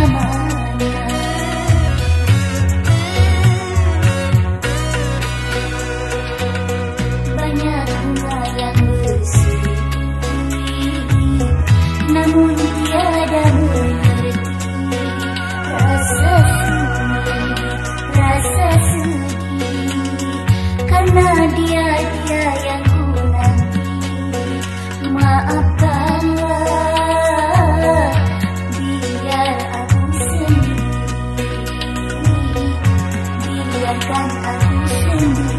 bersamanya. Banyak bunga yang berseri, namun tiada mengerti rasa sedih, karena dia yang ku nanti. Maafkanlah, biar aku sendiri, biarkan aku sendiri.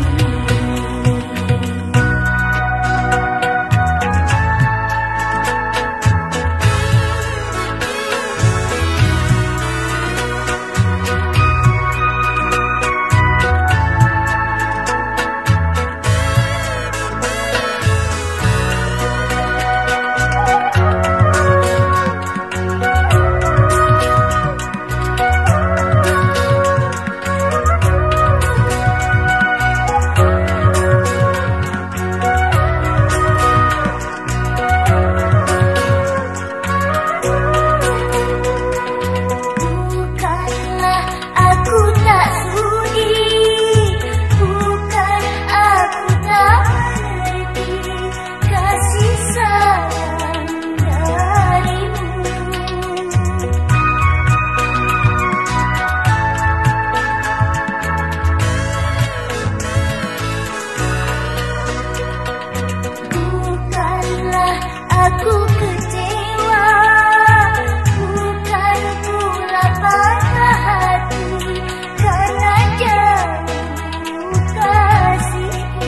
Aku kecewa, bukan pula patah hati, karena jauh kasihku.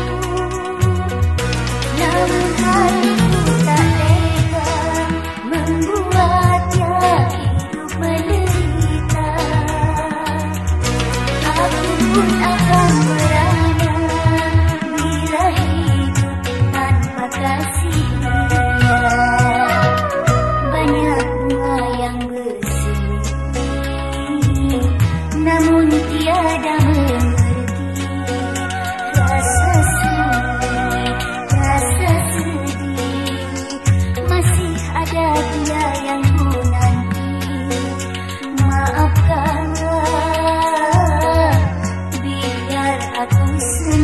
Namun hatiku tak tega membuatnya hidup menderita. Aku pun akan merana bila hidup tanpa kasih. Banyak bunga yang berseri, namun tiada mengerti rasa sedih. Masih ada dia yang ku nanti. Maafkanlah, biar aku sendiri.